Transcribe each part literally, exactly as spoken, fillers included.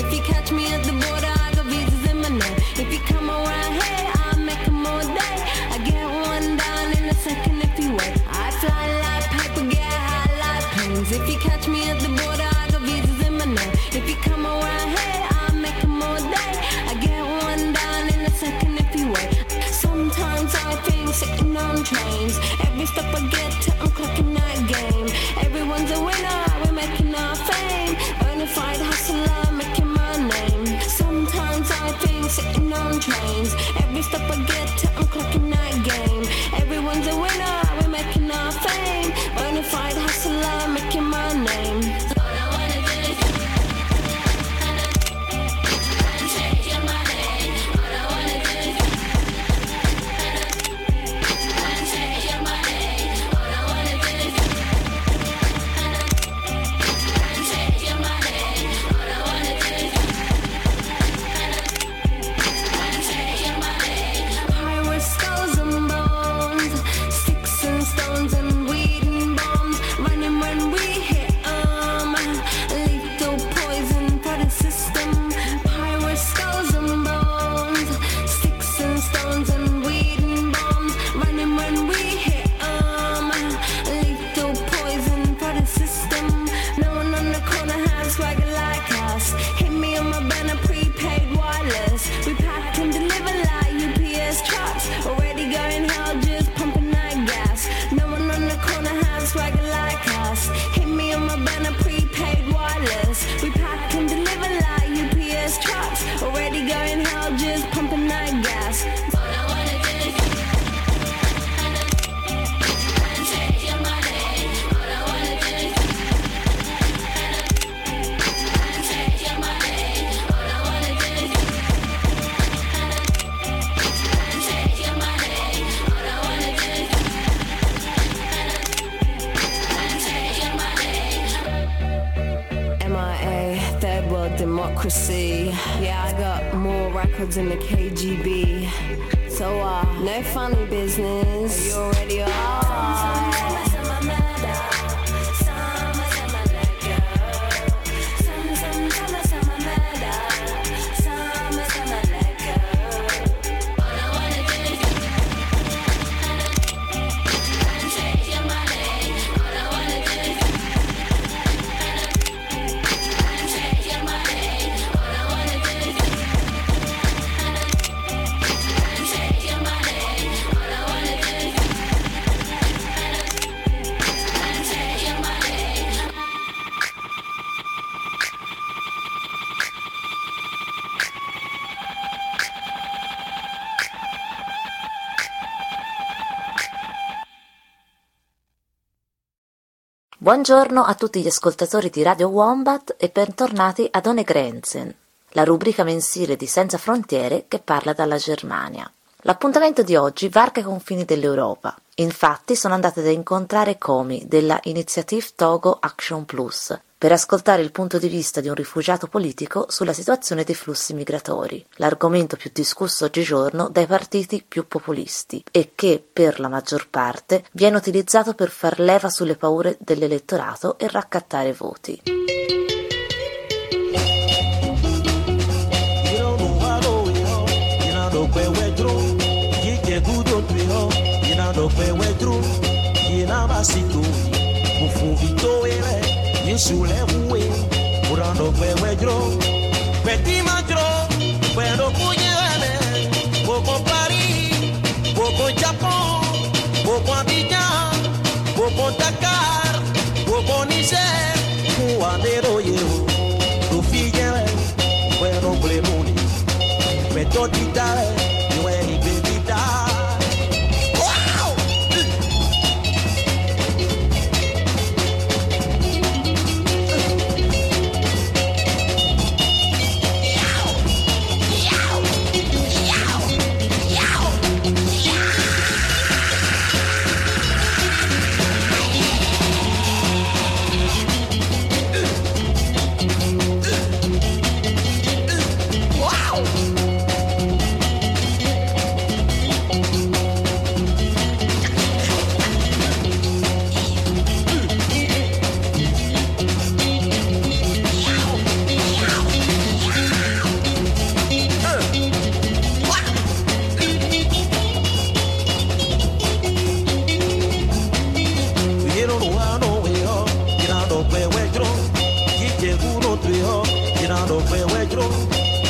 If you catch me at the border, I got visas in my name. If you come around here, I'll make them all day. I get one down in a second if you wait. I fly like paper, get high like planes. If you catch me at the border, I got visas in my name. If you come around here, I'll make them all day. I get one down in a second if you wait. Sometimes I think sitting on trains. Every step I get to, I'm clocking that game. Everyone's a winner, we're making our fame. Bonafide hustler, making my name. Sometimes I think sitting on trains. Every step I get to, I'm clocking that game. Everyone's a winner, we're making our fame. Bonafide hustler, making my name. Democracy. Yeah, I got more records than the K G B. So, uh, no funny business. You already are. Buongiorno a tutti gli ascoltatori di Radio Wombat e bentornati ad Ohne Grenzen, la rubrica mensile di Senza Frontiere che parla dalla Germania. L'appuntamento di oggi varca i confini dell'Europa. Infatti sono andate ad incontrare Komi della Initiative Togo Action Plus per ascoltare il punto di vista di un rifugiato politico sulla situazione dei flussi migratori, l'argomento più discusso oggigiorno dai partiti più populisti e che, per la maggior parte, viene utilizzato per far leva sulle paure dell'elettorato e raccattare voti. Insulewe, Urando Pewedro, Petit Madro, Puedo Puyane, Poco Paris, Poco Japón, Poco Abidjan, Poco Dakar, Poco Niger, Puanero Yeo, Rufille, Puedo Plemuni, Puedo Tita, Nueni Bebida.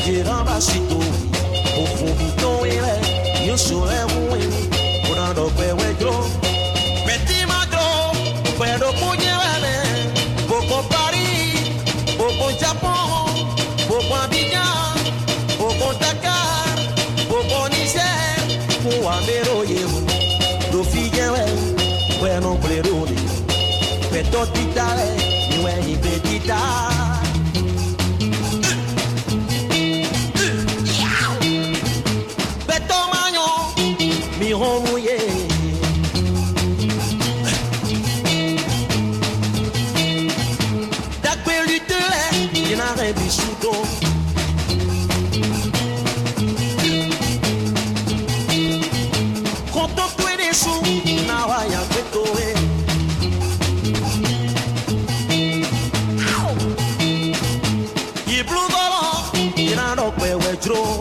girava situ o fumito ele io so è un quando poi gro metti magro pero pugnale poco Paris poco Japon poco Abidjan poco Dakar poco Niger poco Amero yero do figure bueno pleroni peto titale mi è petita mouillé d'acquellute il n'a rien vissuto conto quelle su na vaya petto e blu golo il n'a no pe wetro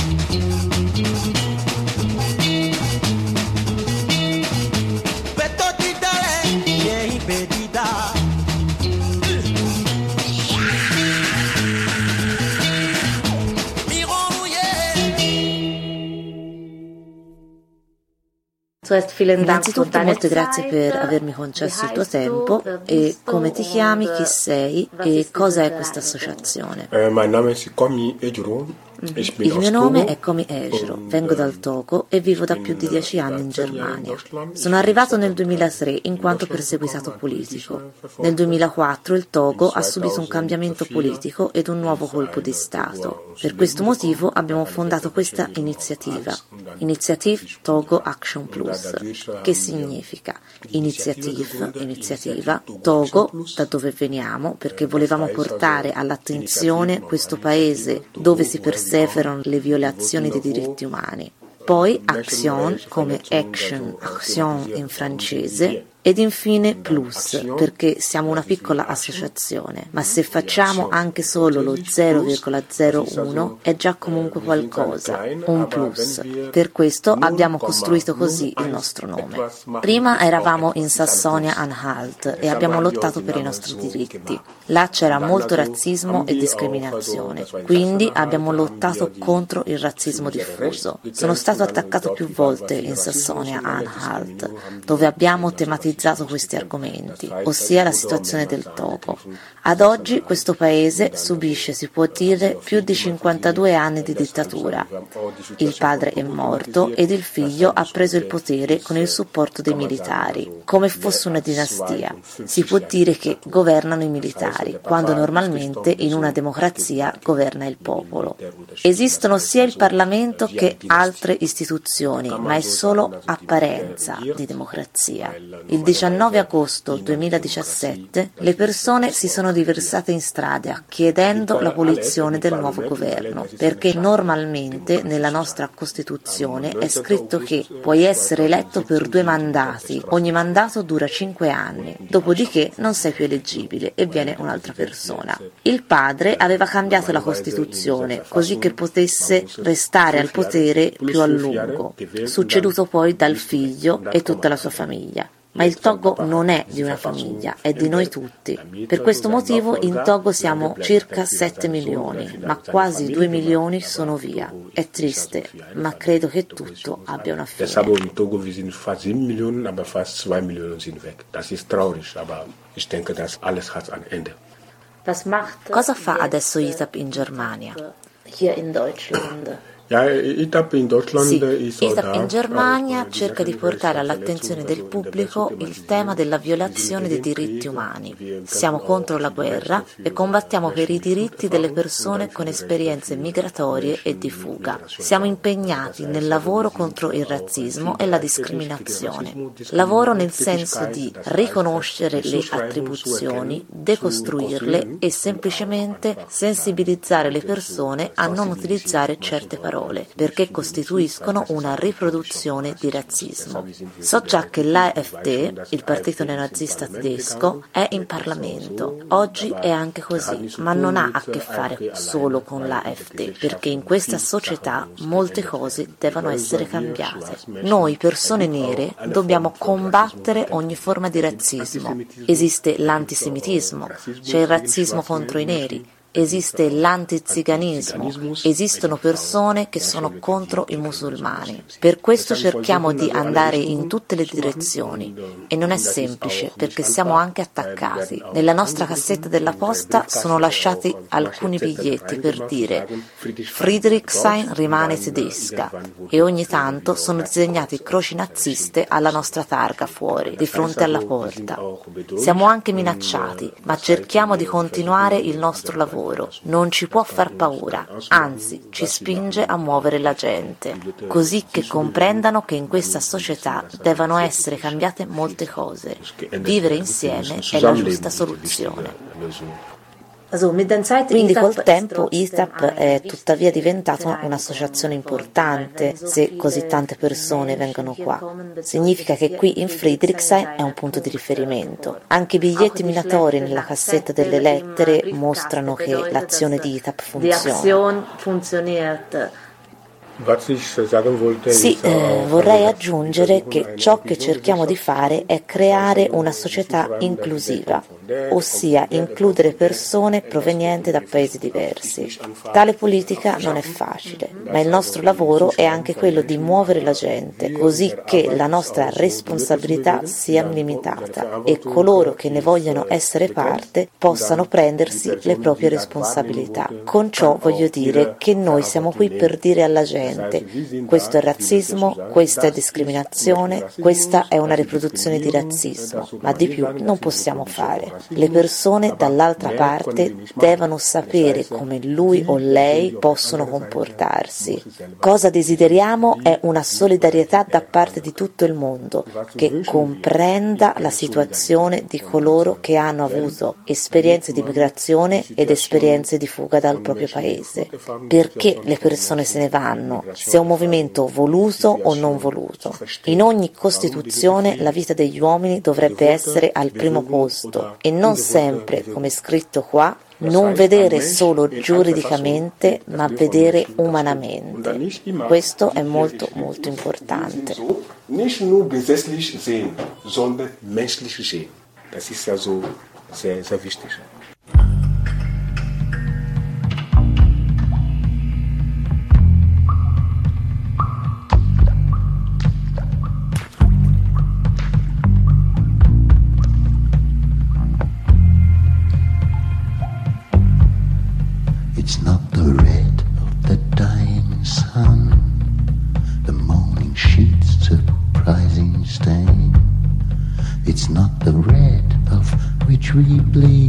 Innanzitutto molte grazie per avermi concesso il tuo tempo e come ti chiami, chi sei e cosa è questa associazione. Uh, mijn naam is Komi Ejuru. Il mio nome è Komi Ejuru, vengo dal Togo e vivo da più di dieci anni in Germania. Sono arrivato nel duemilatré in quanto perseguitato politico. Nel duemilaquattro il Togo ha subito un cambiamento politico ed un nuovo colpo di Stato. Per questo motivo abbiamo fondato questa iniziativa, Initiative Togo Action Plus, che significa Initiative, iniziativa, Togo, da dove veniamo, perché volevamo portare all'attenzione questo paese dove si perseguitano le violazioni dei diritti umani. Poi Action come action, action in francese, ed infine Plus, perché siamo una piccola associazione, ma se facciamo anche solo lo zero virgola zero uno è già comunque qualcosa, un plus. Per questo abbiamo costruito così il nostro nome. Prima eravamo in Sassonia-Anhalt e abbiamo lottato per i nostri diritti. Là c'era molto razzismo e discriminazione, quindi abbiamo lottato contro il razzismo diffuso. Sono stato attaccato più volte in Sassonia-Anhalt, dove abbiamo tematizzato questi argomenti, ossia la situazione del Togo. Ad oggi questo paese subisce, si può dire, più di cinquantadue anni di dittatura. Il padre è morto ed il figlio ha preso il potere con il supporto dei militari, come fosse una dinastia. Si può dire che governano i militari, quando normalmente in una democrazia governa il popolo. Esistono sia il Parlamento che altre istituzioni, ma è solo apparenza di democrazia. Il diciannove agosto duemiladiciassette le persone si sono riversate in strada chiedendo l'abolizione del nuovo governo, perché normalmente nella nostra Costituzione è scritto che puoi essere eletto per due mandati, ogni mandato dura cinque anni, dopodiché non sei più eleggibile e viene un'altra persona. Il padre aveva cambiato la Costituzione così che potesse restare al potere più a lungo, succeduto poi dal figlio e tutta la sua famiglia. Ma il Togo non è di una famiglia, è di noi tutti. Per questo motivo in Togo siamo circa sette milioni, ma quasi due milioni sono via. È triste, ma credo che tutto abbia una fine. In Togo wir sind fast sieben Millionen, aber fast zwei Millionen sind weg. Das ist traurig, aber ich denke, dass alles hat ein Ende. Cosa fa adesso I T A P in Germania? Hier in Deutschland. Ja, I T A P in Deutschland Sì, ist I T A P in Germania cerca di portare all'attenzione del pubblico il tema della violazione dei diritti umani. Siamo contro la guerra e combattiamo per i diritti delle persone con esperienze migratorie e di fuga. Siamo impegnati nel lavoro contro il razzismo e la discriminazione. Lavoro nel senso di riconoscere le attribuzioni, decostruirle e semplicemente sensibilizzare le persone a non utilizzare certe parole, perché costituiscono una riproduzione di razzismo. So già che l'A F D, il partito neonazista tedesco, è in Parlamento. Oggi è anche così, ma non ha a che fare solo con l'A F D, perché in questa società molte cose devono essere cambiate. Noi, persone nere, dobbiamo combattere ogni forma di razzismo. Esiste l'antisemitismo, c'è il razzismo contro i neri, esiste l'antiziganismo, esistono persone che sono contro i musulmani. Per questo cerchiamo di andare in tutte le direzioni e non è semplice perché siamo anche attaccati. Nella nostra cassetta della posta sono lasciati alcuni biglietti per dire Friedrichshain rimane tedesca e ogni tanto sono disegnati croci naziste alla nostra targa fuori, di fronte alla porta. Siamo anche minacciati, ma cerchiamo di continuare il nostro lavoro. Non ci può far paura, anzi ci spinge a muovere la gente, così che comprendano che in questa società devono essere cambiate molte cose. Vivere insieme è la giusta soluzione. Quindi col tempo I T A P è tuttavia diventata un'associazione importante se così tante persone vengono qua. Significa che qui in Friedrichshain è un punto di riferimento. Anche i biglietti minatori nella cassetta delle lettere mostrano che l'azione di I T A P funziona. Sì, eh, vorrei aggiungere che ciò che cerchiamo di fare è creare una società inclusiva, ossia includere persone provenienti da paesi diversi. Tale politica non è facile, ma il nostro lavoro è anche quello di muovere la gente, così che la nostra responsabilità sia limitata e coloro che ne vogliono essere parte possano prendersi le proprie responsabilità. Con ciò voglio dire che noi siamo qui per dire alla gente: questo è razzismo, questa è discriminazione, questa è una riproduzione di razzismo, ma di più non possiamo fare. Le persone dall'altra parte devono sapere come lui o lei possono comportarsi. Cosa desideriamo è una solidarietà da parte di tutto il mondo che comprenda la situazione di coloro che hanno avuto esperienze di migrazione ed esperienze di fuga dal proprio paese. Perché le persone se ne vanno? Se è un movimento voluto o non voluto. In ogni Costituzione la vita degli uomini dovrebbe essere al primo posto e non sempre, come è scritto qua, non vedere solo giuridicamente, ma vedere umanamente. Questo è molto molto importante. Nicht nur gesetzlich sehen, sondern menschlich sehen. Das ist ja so sehr, sehr wichtig. It's not the red of the dying sun, the morning sheet's surprising stain. It's not the red of which we bleed.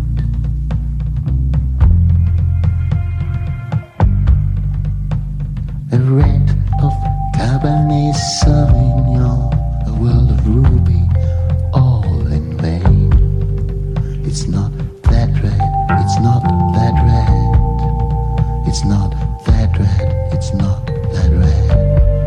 A red of Cabernet Sauvignon, a world of ruby, all in vain. It's not that red, it's not that red. It's not that red, it's not that red.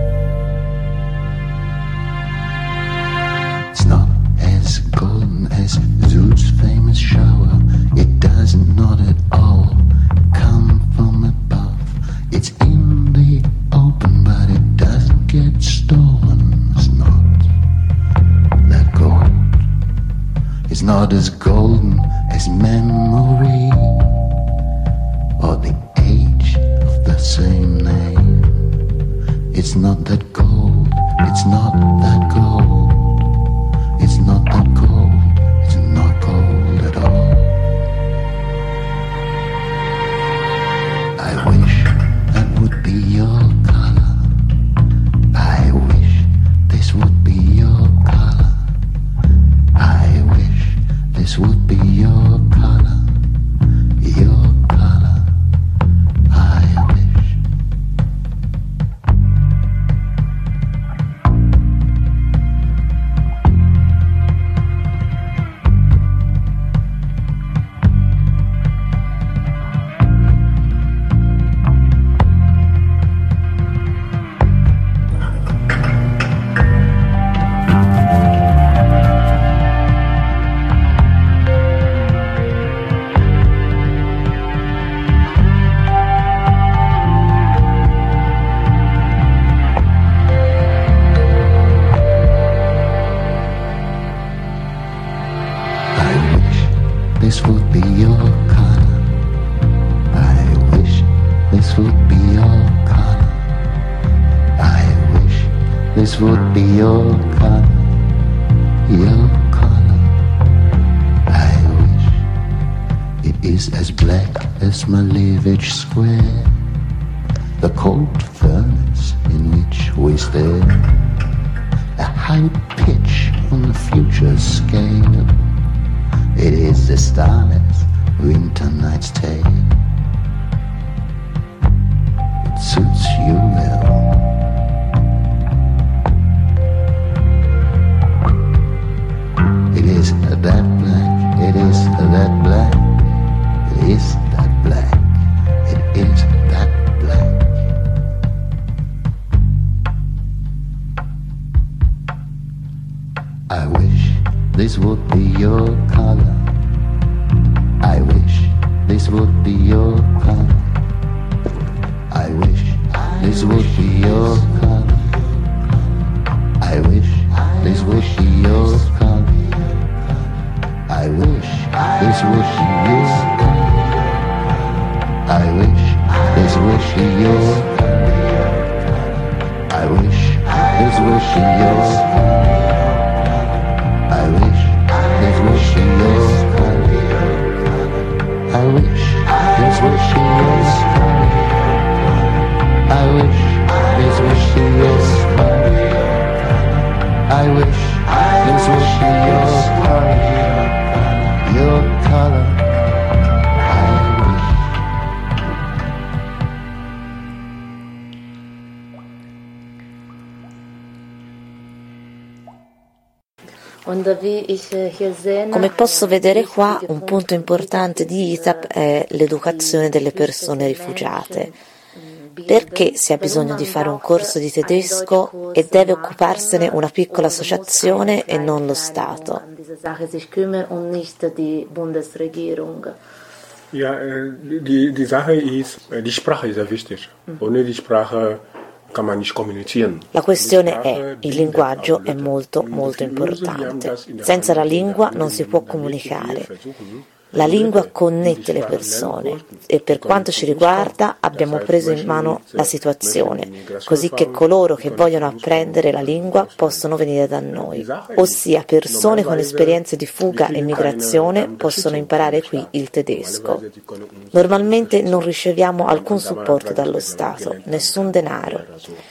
It's not as golden as Zeus' famous shower. It doesn't not at all come from above. It's in the open, but it doesn't get stolen. It's not that gold. It's not as golden as memory or the same name. It's not that gold, it's not that gold. It's not that gold, it's not gold at all. I wish that would be your color. I wish this would be your color. I wish this would be your color. Your color. I wish. This would be your color. this would be your color. I wish this would be your color. Your color. I wish it is as black as Malevich Square, the cold furnace in which we stare, a high pitch on the future scale. It is the starless winter night's tale. It suits you well. It is that black, it is that black, it is that black, it is that black. I wish this would be your color. I wish this would be your color. I wish this would be your color. I wish this would be your color. I wish this would be your color. I wish this would be your color. I wish this would be your color. I wish this would be your color. I wish this would be your color. I wish this would be your color. I wish this would be your color. Your color. I wish. Come posso vedere qua, un punto importante di I T A P è l'educazione delle persone rifugiate. Perché si ha bisogno di fare un corso di tedesco e deve occuparsene una piccola associazione e non lo Stato? Ja, äh, die, die Sache ist, äh, die Sprache ist sehr wichtig. Ohne die Sprache kann man nicht kommunizieren. La questione è, il linguaggio è molto molto importante. Senza la lingua non si può comunicare. La lingua connette le persone e per quanto ci riguarda abbiamo preso in mano la situazione, così che coloro che vogliono apprendere la lingua possono venire da noi, ossia persone con esperienze di fuga e migrazione possono imparare qui il tedesco. Normalmente non riceviamo alcun supporto dallo Stato, nessun denaro.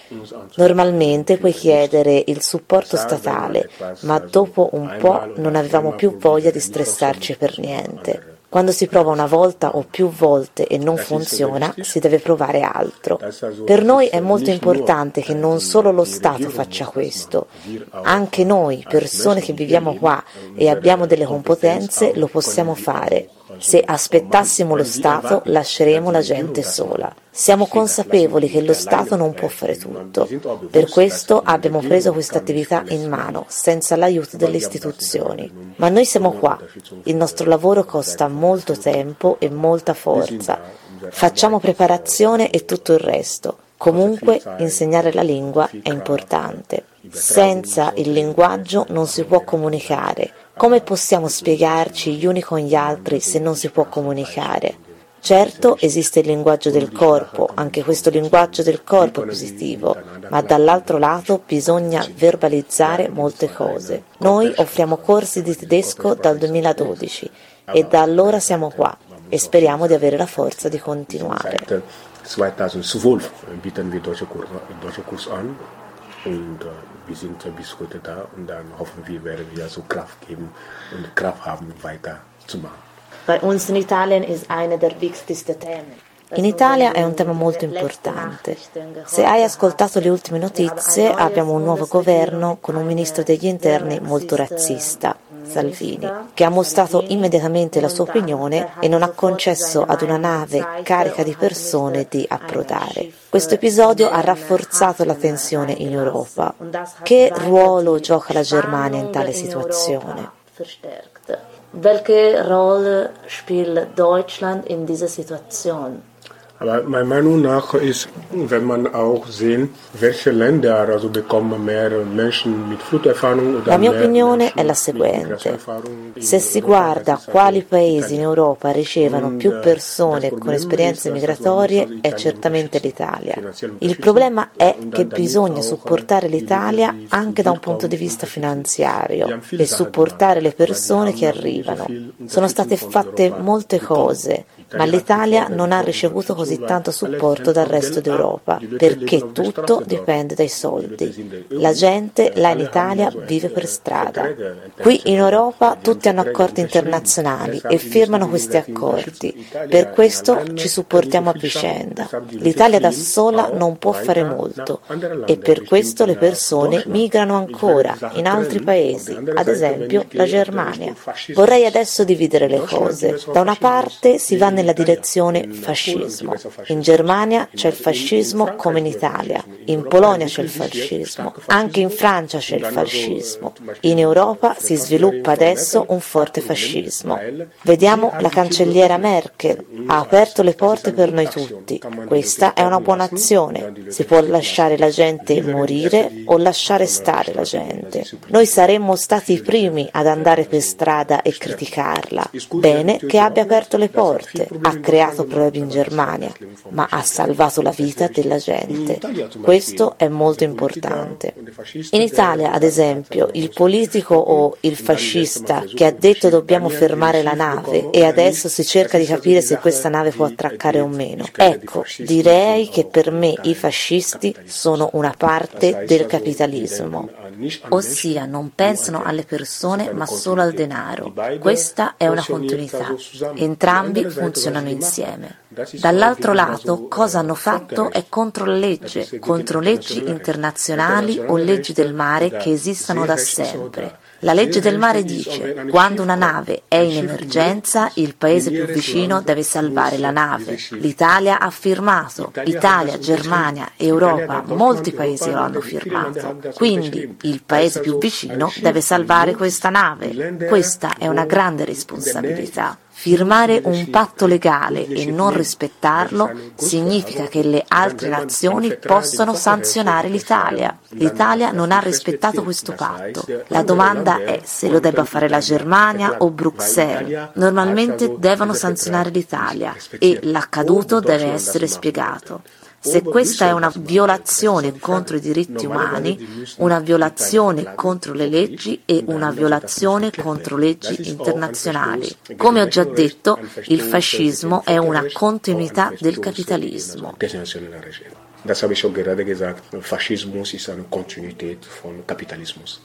Normalmente puoi chiedere il supporto statale, ma dopo un po' non avevamo più voglia di stressarci per niente. Quando si prova una volta o più volte e non funziona, si deve provare altro. Per noi è molto importante che non solo lo Stato faccia questo, anche noi, persone che viviamo qua e abbiamo delle competenze, lo possiamo fare. Se aspettassimo lo Stato, lasceremo la gente sola. Siamo consapevoli che lo Stato non può fare tutto. Per questo abbiamo preso questa attività in mano, senza l'aiuto delle istituzioni. Ma noi siamo qua. Il nostro lavoro costa molto tempo e molta forza. Facciamo preparazione e tutto il resto. Comunque, insegnare la lingua è importante. Senza il linguaggio non si può comunicare. Come possiamo spiegarci gli uni con gli altri se non si può comunicare? Certo, esiste il linguaggio del corpo, anche questo linguaggio del corpo è positivo, ma dall'altro lato bisogna verbalizzare molte cose. Noi offriamo corsi di tedesco dal duemiladodici e da allora siamo qua e speriamo di avere la forza di continuare. zweitausendzwölf bieten wir deutsche Kurse, deutsche Kurs an und äh, wir sind bis heute da und dann hoffen wir, werden wir so Kraft geben und Kraft haben, weiterzumachen. Bei uns in Italien ist eine der wichtigsten Themen. In Italia è un tema molto importante. Se hai ascoltato le ultime notizie, abbiamo un nuovo governo con un ministro degli interni molto razzista, Salvini, che ha mostrato immediatamente la sua opinione e non ha concesso ad una nave carica di persone di approdare. Questo episodio ha rafforzato la tensione in Europa. Che ruolo gioca la Germania in tale situazione? Welche Rolle spielt Deutschland in dieser Situation? Aber meiner Meinung nach ist, wenn man auch sehen, welche Länder also bekommen mehr Menschen mit Fluchterfahrung oder La mia mehr opinione Menschen è la mit seguente. Migrationserfahrung in Se si Europa, guarda das ist quali also paesi in Italien. Europa ricevono Und, più äh, persone das con Problem esperienze ist, dass migratorie also è Italien certamente unterstützt, l'Italia. finanziell Il unterstützt. problema è Und che dann bisogna damit auch, supportare äh, die l'Italia Leute, die anche da un zurückkommen, punto di vista unterstützen. finanziario Die haben viele e Sachen supportare le gemacht, weil die persone haben che auch so arrivano. viel Sono state Unterstützung von fatte Europa molte bekommen. cose, ma L'Italia hat l'Italia sofort non ha eine ricevuto così Unterstützung, tanto weil alle supporto dal vom resto Geld d'Europa, ab, die Leute leben perché auf der tutto Straße dort. dipende dai Die Leute soldi. sind in La der gente E U, là in alle Italia haben also, vive per äh, strada. Verträge, Qui in Europa die tutti haben hanno accordi Verträge internazionali unterschrieben. e Deshalb firmano die questi müssen die accordi. Italia Per questo alleine ci supportiamo a kann nicht so viel schaffen. vicenda. Deshalb die Leute L'Italia da fliehen sola auch non può fare weiter molto nach anderen e Ländern, per questo le bestimmt nach persone Deutschland. migrano Ich werde ancora die Sache in altri trennen. Auf der paesi, anderen ad Seite, esempio wenn ich la gehe, Germania. Richtung Faschismus. Vorrei adesso dividere le In Deutschland cose. gibt es auch Da una Faschismus, parte si wie va in nella Italia. direzione In Polen fascismo. gibt es auch Faschismus. In Germania In- c'è il in- in fascismo Frankreich come in gibt es Italia. Faschismus. In In Europa Polonia c'è il entwickelt sich jetzt fascismo. starker Anche in Faschismus. Francia c'è Und il dann also, äh, fascismo. zum Beispiel In Europa die si Kanzlerin sviluppa Frau adesso Merkel un forte hat übernommen, fascismo. weil Vediamo sie hat la die cancelliera Kinder Merkel. in Ha Schweiz. aperto le Das ist porte eine per gute noi Aktion. tutti. Kann man die Questa Leute è una buona lassen, azione. dann die Leute Si può lassen. lasciare la gente Wir sind die morire Ersten, die o lasciare von der stare la Straße gente. gehen, Noi saremmo stati i primi ad andare per strada e criticarla. Bene che abbia aperto le porte, ha creato problemi in Germania, ma ha salvato la vita della gente. Questo è molto importante. In Italia, ad esempio, il politico o il fascista che ha detto dobbiamo fermare la nave e adesso si cerca di capire se questa nave può attraccare o meno. Ecco, direi che per me i fascisti sono una parte del capitalismo. Ossia non pensano alle persone ma solo al denaro. Questa è una continuità. Entrambi funzionano insieme. Dall'altro lato, cosa hanno fatto è contro la legge, contro leggi internazionali o leggi del mare che esistono da sempre. La legge del mare dice: quando una nave è in emergenza, il paese più vicino deve salvare la nave. L'Italia ha firmato, Italia, Germania, Europa, molti paesi lo hanno firmato. Quindi il paese più vicino deve salvare questa nave. Questa è una grande responsabilità. Firmare un patto legale e non rispettarlo significa che le altre nazioni possono sanzionare l'Italia. L'Italia non ha rispettato questo patto. La domanda è se lo debba fare la Germania o Bruxelles. Normalmente devono sanzionare l'Italia e l'accaduto deve essere spiegato. Se questa è una violazione contro i diritti umani, una violazione contro le leggi e una violazione contro leggi internazionali. Come ho già detto, il fascismo è una continuità del capitalismo. Das habe ich schon gerade gesagt. Faschismus ist eine Kontinuität von Kapitalismus.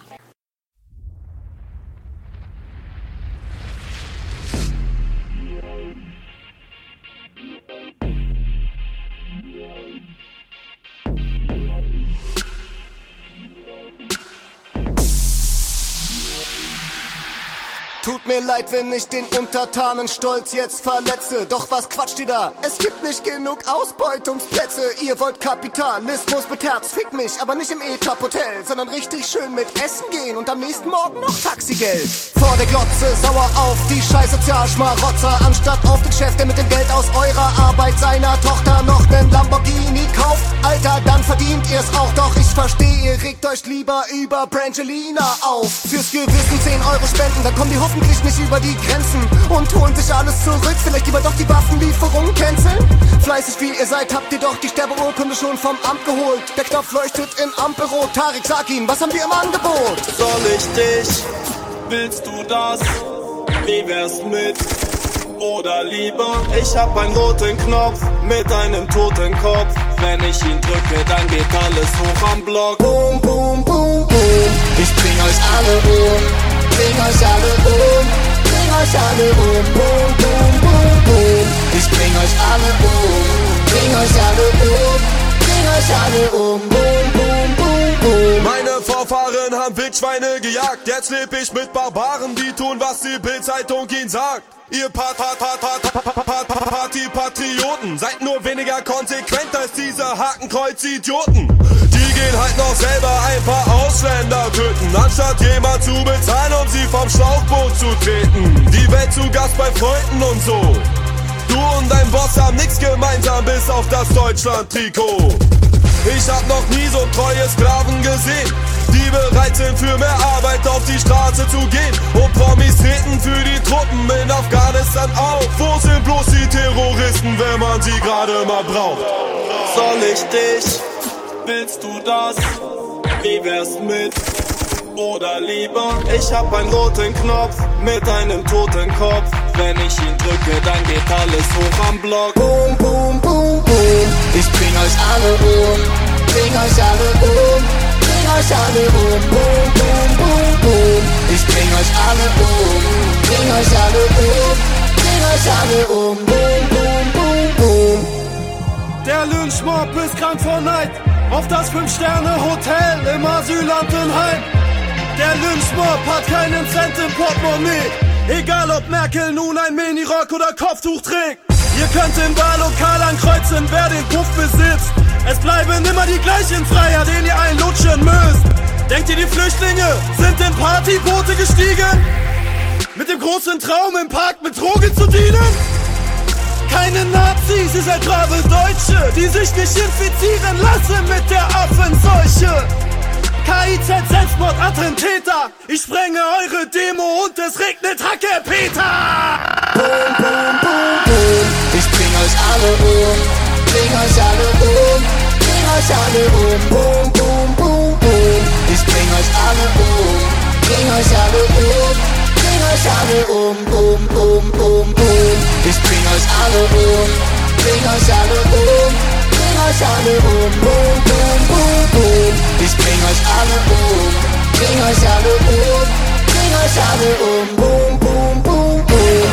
Tut mir leid, wenn ich den Untertanenstolz jetzt verletze. Doch was quatscht ihr da? Es gibt nicht genug Ausbeutungsplätze. Ihr wollt Kapitalismus mit Herz, fick mich, aber nicht im E-Top-Hotel, sondern richtig schön mit Essen gehen und am nächsten Morgen noch Taxigeld. Vor der Glotze, sauer auf die scheiß Sozialschmarotzer, anstatt auf den Chef, der mit dem Geld aus eurer Arbeit seiner Tochter noch nen Lamborghini kauft. Alter, dann verdient ihr's auch, doch ich verstehe, ihr regt euch lieber über Brangelina auf. Fürs Gewissen zehn Euro spenden, dann kommen die hoffentlich nicht über die Grenzen und holen sich alles zurück. Vielleicht lieber doch die Waffenlieferung canceln. Fleißig wie ihr seid, habt ihr doch die Sterbeurkunde schon vom Amt geholt. Der Knopf leuchtet in Ampelrot. Tarek, sag ihm, was haben wir im Angebot? Soll ich dich? Willst du das? Wie wär's mit? Oder lieber, ich hab einen roten Knopf mit einem toten Kopf. Wenn ich ihn drücke, dann geht alles hoch am Block. Boom, boom, boom, boom. Ich bring euch alle um. Bring euch alle um. Bring euch alle um. Boom, boom, boom, boom. Ich bring euch alle um. Bring euch alle um. Bring euch alle um. Boom, boom, boom, boom. Meine Vorfahren haben Wildschweine gejagt. Jetzt leb ich mit Barbaren, die tun, was die Bildzeitung ihnen sagt. Ihr Part, Part, Part, Part, Part, Party-Patrioten seid nur weniger konsequent als diese Hakenkreuz-Idioten. Die gehen halt noch selber ein paar Ausländer töten, anstatt jemand zu bezahlen, um sie vom Schlauchboot zu treten. Die Welt zu Gast bei Freunden und so. Du und dein Boss haben nix gemeinsam, bis auf das Deutschland-Trikot. Ich hab noch nie so treue Sklaven gesehen, die bereit sind für mehr Arbeit auf die Straße zu gehen. Und Promis treten für die Truppen in Afghanistan auf. Wo sind bloß die Terroristen, wenn man sie gerade mal braucht? Soll ich dich? Willst du das? Wie wär's mit? Oder lieber? Ich hab einen roten Knopf mit einem toten Kopf. Wenn ich ihn drücke, dann geht alles hoch am Block. Boom, boom, boom, boom. Ich bring euch alle um, bring euch alle um, bring euch alle um. Boom, boom, boom, boom. Ich bring euch alle um, bring euch alle um, bring euch alle um. Boom, boom, boom, boom. Der Lynchmob ist krank vor Neid auf das Fünf-Sterne-Hotel im Asylantenheim. Der Lynchmob hat keinen Cent im Portemonnaie, egal ob Merkel nun ein Minirock oder Kopftuch trägt. Ihr könnt im Barlokal ankreuzen, wer den Puff besitzt. Es bleiben immer die gleichen Freier, denen ihr einlutschen müsst. Denkt ihr, die Flüchtlinge sind in Partyboote gestiegen? Mit dem großen Traum, im Park mit Drogen zu dienen? Keine Nazis, ihr seid brave Deutsche, die sich nicht infizieren lassen mit der Affenseuche. K I Z Selbstmordattentäter, ich sprenge eure Demo und es regnet Hackepeter. Boom, boom, boom, boom. Ich bring euch alle um, bring euch alle um, bring euch alle um. Boom, boom, boom, boom. Ich bring euch alle um, bring euch alle um, bring euch alle um. Boom, boom, boom, boom. Ich bring euch alle um, bring euch alle um, bring euch alle um. Boom, boom, boom, boom. Ich bring euch alle um, bring euch alle um, bring euch alle um. Boom, boom, boom, boom.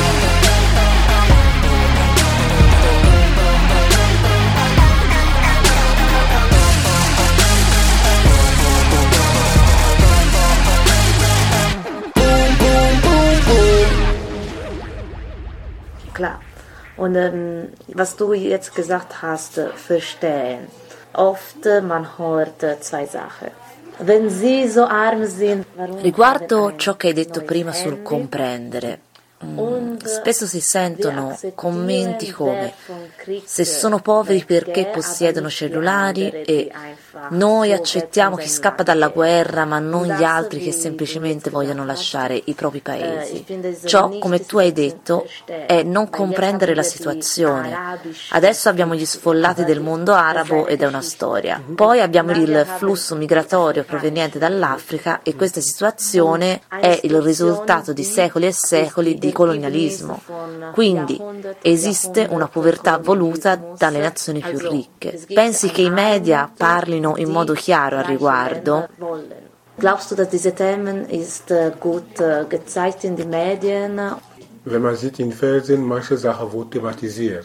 Klar. Und ähm, was du jetzt gesagt hast, äh, verstehen. Oft äh, man hört äh, zwei Sachen. Wenn sie so arm sind, riguardo ciò che hai detto prima sul comprendere. Mm, spesso si sentono commenti come: se sono poveri perché possiedono cellulari, e noi accettiamo chi scappa dalla guerra ma non gli altri che semplicemente vogliono lasciare i propri paesi. Ciò, come tu hai detto, è non comprendere la situazione. Adesso abbiamo gli sfollati del mondo arabo ed è una storia. Poi abbiamo il flusso migratorio proveniente dall'Africa e questa situazione è il risultato di secoli e secoli di colonialismo. Quindi esiste una povertà voluta dalle nazioni più ricche. Pensi che i media parlino in modo chiaro al riguardo? Glaubst du, dass diese Themen ist gut gezeigt in den Medien? Wenn man sieht in Fernsehen, manche Sachen wird thematisiert.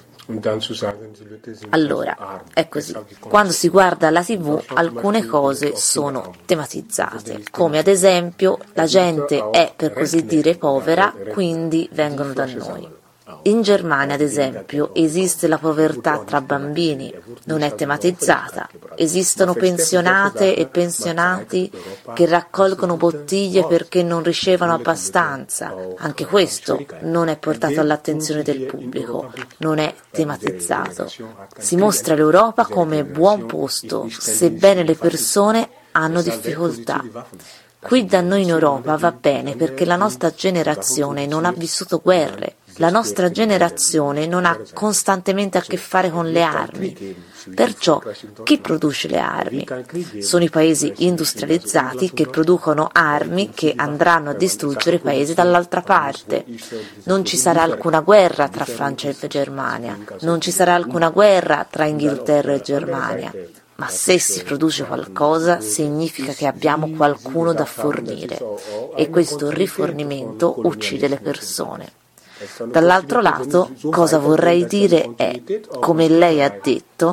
Allora, è così. Quando si guarda la tivù, alcune cose sono tematizzate, come ad esempio la gente è, per così dire, povera, quindi vengono da noi. In Germania, ad esempio, esiste la povertà tra bambini, non è tematizzata. Esistono pensionate e pensionati che raccolgono bottiglie perché non ricevono abbastanza. Anche questo non è portato all'attenzione del pubblico, non è tematizzato. Si mostra l'Europa come buon posto, sebbene le persone hanno difficoltà. Qui da noi in Europa va bene perché la nostra generazione non ha vissuto guerre. La nostra generazione non ha costantemente a che fare con le armi. Perciò, chi produce le armi? Sono i paesi industrializzati che producono armi che andranno a distruggere i paesi dall'altra parte. Non ci sarà alcuna guerra tra Francia e Germania, non ci sarà alcuna guerra tra Inghilterra e Germania. Ma se si produce qualcosa significa che abbiamo qualcuno da fornire e questo rifornimento uccide le persone. Dall'altro lato, cosa vorrei dire è, come lei ha detto,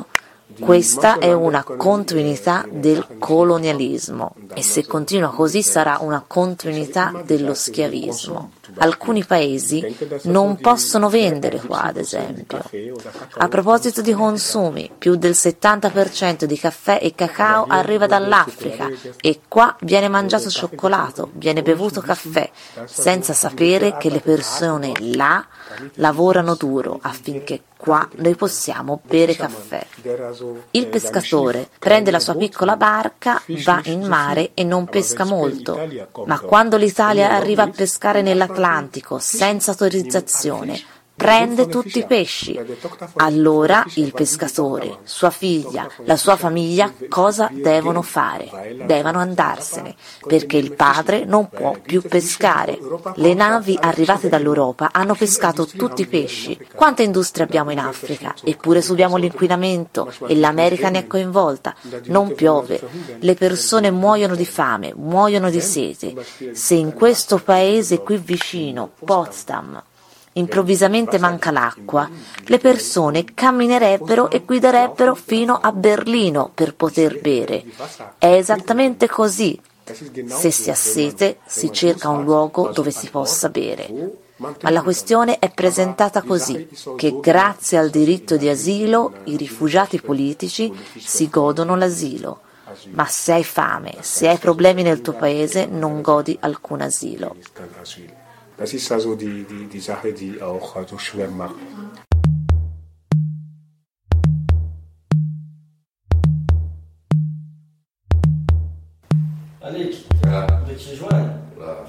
Questa è una continuità del colonialismo e se continua così sarà una continuità dello schiavismo. Alcuni paesi non possono vendere qua, ad esempio. A proposito di consumi, più del settanta per cento di caffè e cacao arriva dall'Africa e qua viene mangiato cioccolato, viene bevuto caffè, senza sapere che le persone là lavorano duro affinché qua noi possiamo bere caffè. Il pescatore prende la sua piccola barca, va in mare e non pesca molto, ma quando l'Italia arriva a pescare nell'Atlantico senza autorizzazione, prende tutti i pesci. Allora il pescatore, sua figlia, la sua famiglia cosa devono fare? Devono andarsene, perché il padre non può più pescare. Le navi arrivate dall'Europa hanno pescato tutti i pesci. Quante industrie abbiamo in Africa? Eppure subiamo l'inquinamento e l'America ne è coinvolta. Non piove, le persone muoiono di fame, muoiono di sete. Se in questo paese qui vicino, Potsdam, improvvisamente manca l'acqua, le persone camminerebbero e guiderebbero fino a Berlino per poter bere. È esattamente così. Se si ha sete, si cerca un luogo dove si possa bere. Ma la questione è presentata così, che grazie al diritto di asilo i rifugiati politici si godono l'asilo. Ma se hai fame, se hai problemi nel tuo paese, non godi alcun asilo. Das ist also die, die, die Sache, die auch also schwer macht. Allez, ja. Willst du joindre? Ja.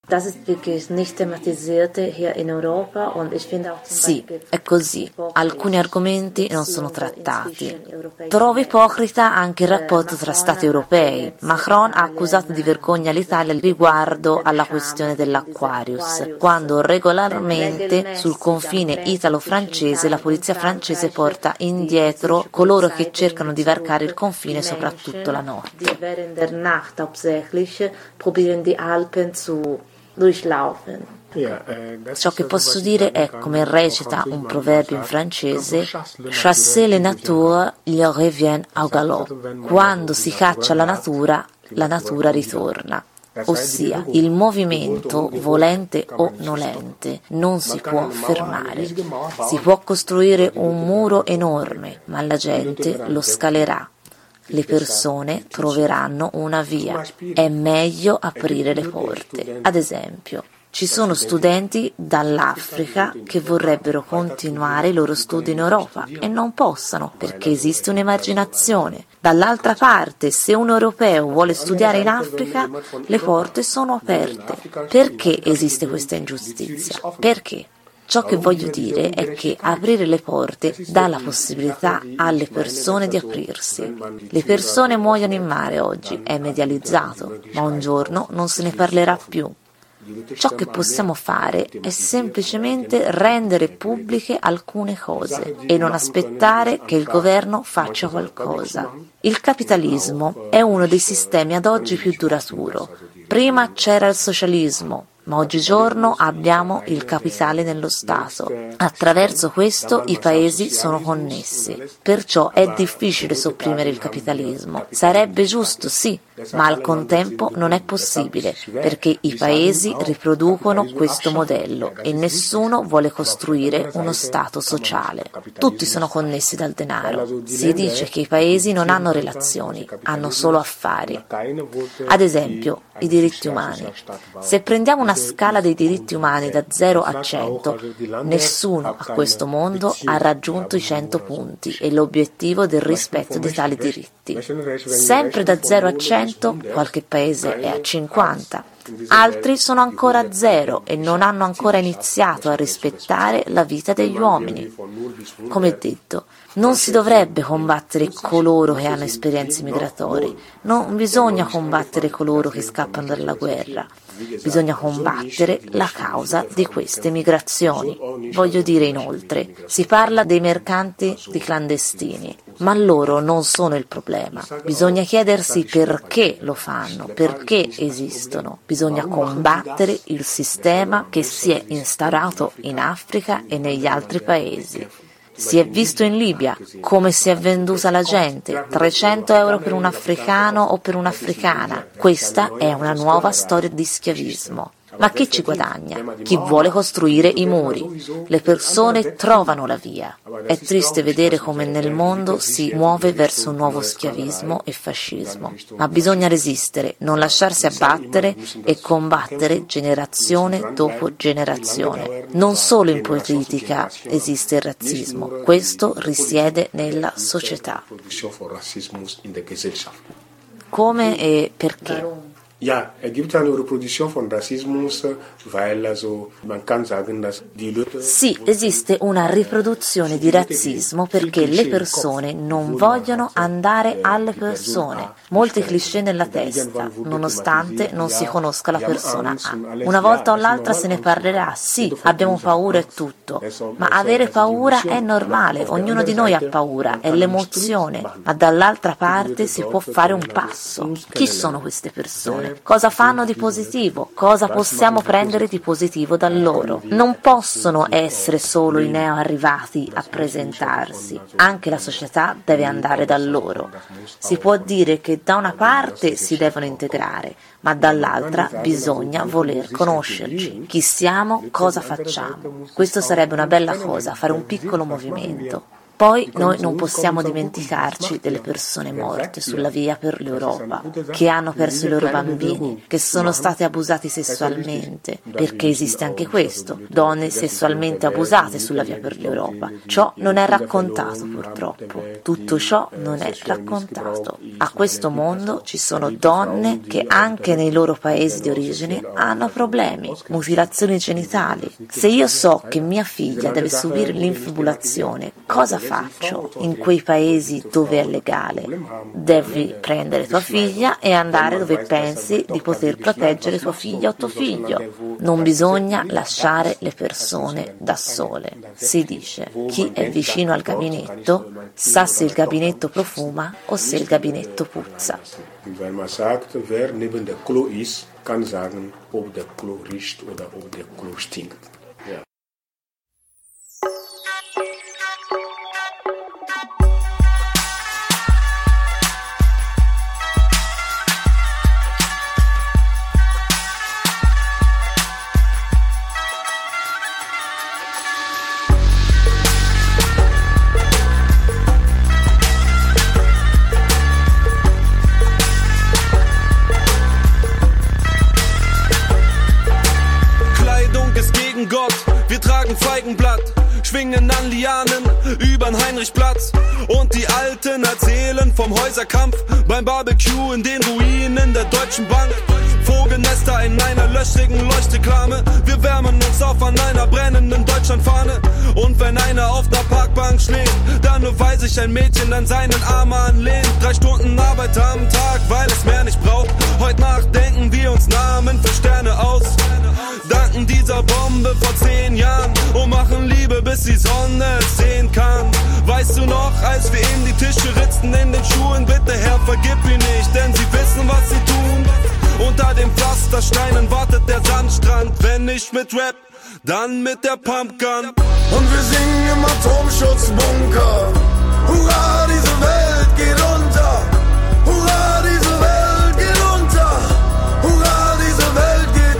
Das ist wirklich nicht thematisiert hier in Europa und ich finde auch Sì, è così. Alcuni argomenti non sono trattati. Trovo ipocrita anche il rapporto tra Stati europei. Macron ha accusato di vergogna l'Italia riguardo alla questione dell'Aquarius, quando regolarmente sul confine italo-francese la polizia francese porta indietro coloro che cercano di varcare il confine, soprattutto la notte. Während der Nacht hauptsächlich probieren die Alpen zu durchlaufen. Ciò che posso dire è, come recita un proverbio in francese, chasser les nature, il revient au galop. Quando si caccia la natura, la natura ritorna. Ossia, il movimento, volente o nolente, non si può fermare. Si può costruire un muro enorme, ma la gente lo scalerà. Le persone troveranno una via. È meglio aprire le porte. Ad esempio, ci sono studenti dall'Africa che vorrebbero continuare i loro studi in Europa e non possono perché esiste un'emarginazione. Dall'altra parte, se un europeo vuole studiare in Africa, le porte sono aperte. Perché esiste questa ingiustizia? Perché? Ciò che voglio dire è che aprire le porte dà la possibilità alle persone di aprirsi. Le persone muoiono in mare oggi, è medializzato, ma un giorno non se ne parlerà più. Ciò che possiamo fare è semplicemente rendere pubbliche alcune cose e non aspettare che il governo faccia qualcosa. Il capitalismo è uno dei sistemi ad oggi più duraturo. Prima c'era il socialismo, ma oggigiorno abbiamo il capitale nello Stato. Attraverso questo i paesi sono connessi, perciò è difficile sopprimere il capitalismo. Sarebbe giusto, sì, ma al contempo non è possibile, perché i paesi riproducono questo modello e nessuno vuole costruire uno Stato sociale. Tutti sono connessi dal denaro. Si dice che i paesi non hanno relazioni, hanno solo affari. Ad esempio, i diritti umani. Se prendiamo una scala dei diritti umani da zero a cento, nessuno a questo mondo ha raggiunto i cento punti e l'obiettivo del rispetto di tali diritti. Sempre da zero a cento, qualche paese è a cinquanta. Altri sono ancora a zero e non hanno ancora iniziato a rispettare la vita degli uomini. Come detto, non si dovrebbe combattere coloro che hanno esperienze migratorie, non bisogna combattere coloro che scappano dalla guerra, bisogna combattere la causa di queste migrazioni. Voglio dire inoltre, si parla dei mercanti di clandestini, ma loro non sono il problema. Bisogna chiedersi perché lo fanno, perché esistono. Bisogna combattere il sistema che si è instaurato in Africa e negli altri paesi. Si è visto in Libia come si è venduta la gente, trecento euro per un africano o per un'africana. Questa è una nuova storia di schiavismo. Ma chi ci guadagna? Chi vuole costruire i muri. Le persone trovano la via. È triste vedere come nel mondo si muove verso un nuovo schiavismo e fascismo. Ma bisogna resistere, non lasciarsi abbattere e combattere generazione dopo generazione. Non solo in politica esiste il razzismo, questo risiede nella società. Come e perché? Ja, es gibt eine Reproduzione von Rassismus, weil also man kann sagen, dass die Leute... Sì, esiste una riproduzione di razzismo perché le persone non vogliono andare alle persone. Molti cliché nella testa, nonostante non si conosca la persona A. Una volta o l'altra se ne parlerà, sì, abbiamo paura e tutto, ma avere paura è normale, ognuno di noi ha paura, è l'emozione, ma dall'altra parte si può fare un passo. Chi sono queste persone? Cosa fanno di positivo? Cosa possiamo prendere di positivo da loro? Non possono essere solo i neoarrivati a presentarsi, anche la società deve andare da loro. Si può dire che da una parte si devono integrare, ma dall'altra bisogna voler conoscerci. Chi siamo, cosa facciamo? Questo sarebbe una bella cosa, fare un piccolo movimento. Poi noi non possiamo dimenticarci delle persone morte sulla via per l'Europa, che hanno perso i loro bambini, che sono state abusati sessualmente, perché esiste anche questo, donne sessualmente abusate sulla via per l'Europa. Ciò non è raccontato purtroppo, tutto ciò non è raccontato. A questo mondo ci sono donne che anche nei loro paesi di origine hanno problemi, mutilazioni genitali. Se io so che mia figlia deve subire l'infibulazione, cosa faccio in quei paesi dove è legale? Devi prendere tua figlia e andare dove pensi di poter proteggere tua figlia o tuo figlio. Non bisogna lasciare le persone da sole. Si dice, chi è vicino al gabinetto sa se il gabinetto profuma o se il gabinetto puzza. Weil man sagt, wer neben der Klo ist, kann sagen, ob der Klo riecht oder ob der Klo stinkt. Ja. Gott, wir tragen Feigenblatt, schwingen an Lianen übern Heinrichplatz und die Alten erzählen vom Häuserkampf beim Barbecue in den Ruinen der Deutschen Bank. Vogelnester in einer löchrigen Leuchtreklame, wir wärmen uns auf an einer brennenden Deutschlandfahne. Und wenn einer auf der Parkbank schläft, dann nur weil sich ein Mädchen an seinen Arm anlehnt. Drei Stunden Arbeit am Tag, weil es mehr nicht braucht. Heute Nacht denken wir uns Namen für Sterne aus, danken dieser Bombe vor zehn Jahren und machen Liebe, bis die Sonne es sehen kann. Weißt du noch, als wir in die Tische ritzten in den Schuhen, bitte Herr, vergib ihn nicht, denn sie wissen, was sie tun. Unter den Pflastersteinen wartet der Sandstrand, wenn nicht mit Rap, dann mit der Pumpgun. Und wir singen im Atomschutzbunker. Hurra, diese Welt geht unter. Hurra, diese Welt geht unter. Hurra, diese Welt geht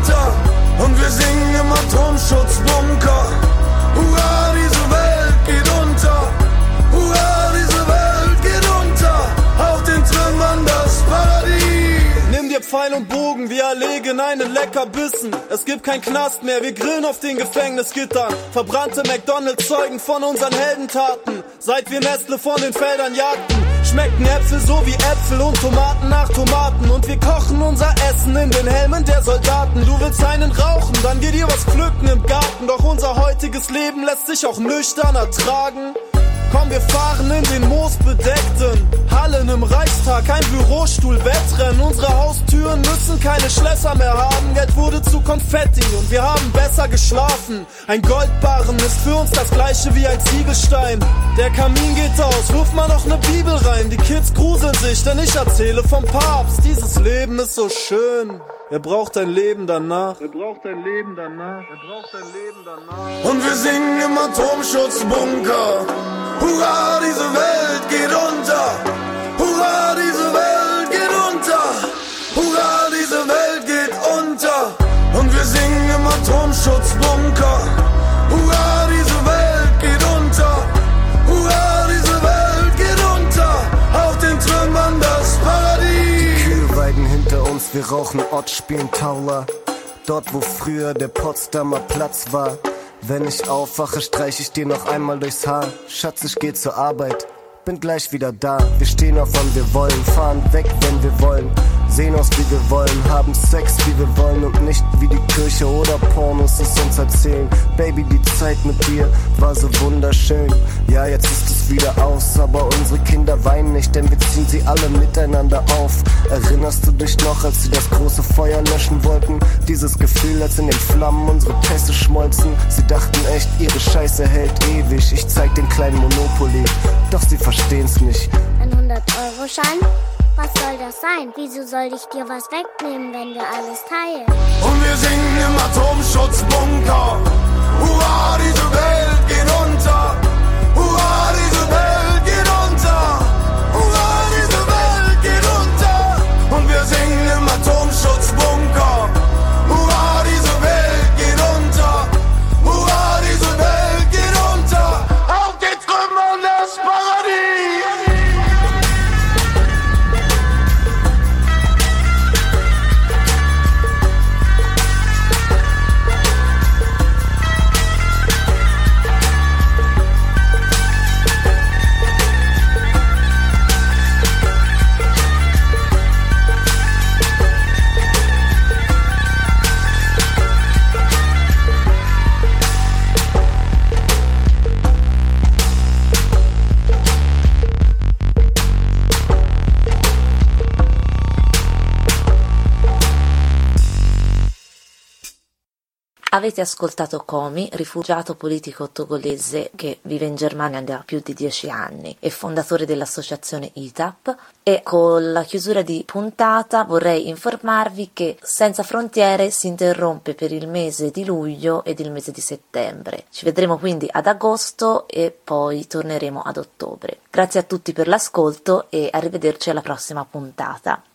unter. Und wir singen im Atomschutzbunker. Hurra, diese Welt geht unter. Hurra, diese Welt geht unter. Auf den Trümmern das Paradies. Nimm dir Pfeil und Bogen, wir erlegen einen Leckerbissen. Es gibt kein Knast mehr, wir grillen auf den Gefängnisgittern. Verbrannte McDonalds zeugen von unseren Heldentaten, seit wir Nestle von den Feldern jagten. Schmecken Äpfel so wie Äpfel und Tomaten nach Tomaten. Und wir kochen unser Essen in den Helmen der Soldaten. Du willst einen rauchen, dann geh dir was pflücken im Garten. Doch unser heutiges Leben lässt sich auch nüchtern ertragen. Komm, wir fahren in den moosbedeckten Hallen im Reichstag, ein Bürostuhl, Wettrennen. Unsere Haustüren müssen keine Schlösser mehr haben. Geld wurde zu Konfetti und wir haben besser geschlafen. Ein Goldbarren ist für uns das gleiche wie ein Ziegelstein. Der Kamin geht aus, wirf mal noch ne Bibel rein. Die Kids gruseln sich, denn ich erzähle vom Papst. Dieses Leben ist so schön. Er braucht ein Leben danach. Er braucht ein Leben danach. Er braucht ein Leben danach. Und wir singen im Atomschutzbunker. Hurra, diese Welt geht unter. Hurra, diese Welt geht unter. Hurra, diese Welt geht unter. Und wir singen im Atomschutzbunker. Hurra, diese Welt geht unter. Hurra, diese Welt geht unter. Auf den Trümmern das Paradies. Die Kühe weiden hinter uns, wir rauchen Ott, spielen Taula. Dort, wo früher der Potsdamer Platz war. Wenn ich aufwache, streich ich dir noch einmal durchs Haar. Schatz, ich geh zur Arbeit, bin gleich wieder da. Wir stehen auf, wann wir wollen, fahren weg, wenn wir wollen. Sehen aus, wie wir wollen, haben Sex, wie wir wollen. Und nicht wie die Kirche oder Pornos es uns erzählen. Baby, die Zeit mit dir war so wunderschön. Ja, jetzt ist es wieder aus, aber unsere Kinder weinen nicht, denn wir ziehen sie alle miteinander auf. Erinnerst du dich noch, als sie das große Feuer löschen wollten? Dieses Gefühl, als in den Flammen unsere Pässe schmolzen. Sie dachten echt, ihre Scheiße hält ewig. Ich zeig den kleinen Monopoly, doch sie verstehen's nicht. Ein hundert-Euro-Schein? Was soll das sein? Wieso soll ich dir was wegnehmen, wenn wir alles teilen? Und wir singen im Atomschutzbunker. Hurra, diese Welt geht unter. Hurra, diese Welt geht unter. Hurra, diese Welt geht unter. Und wir singen im Atomschutzbunker. Hurra, diese Welt geht unter. Hurra, diese Welt geht unter. Auf den Trümmern Avete ascoltato Komi, rifugiato politico togolese che vive in Germania da più di dieci anni e fondatore dell'associazione I T A P, e con la chiusura di puntata vorrei informarvi che Senza Frontiere si interrompe per il mese di luglio ed il mese di settembre. Ci vedremo quindi ad agosto e poi torneremo ad ottobre. Grazie a tutti per l'ascolto e arrivederci alla prossima puntata.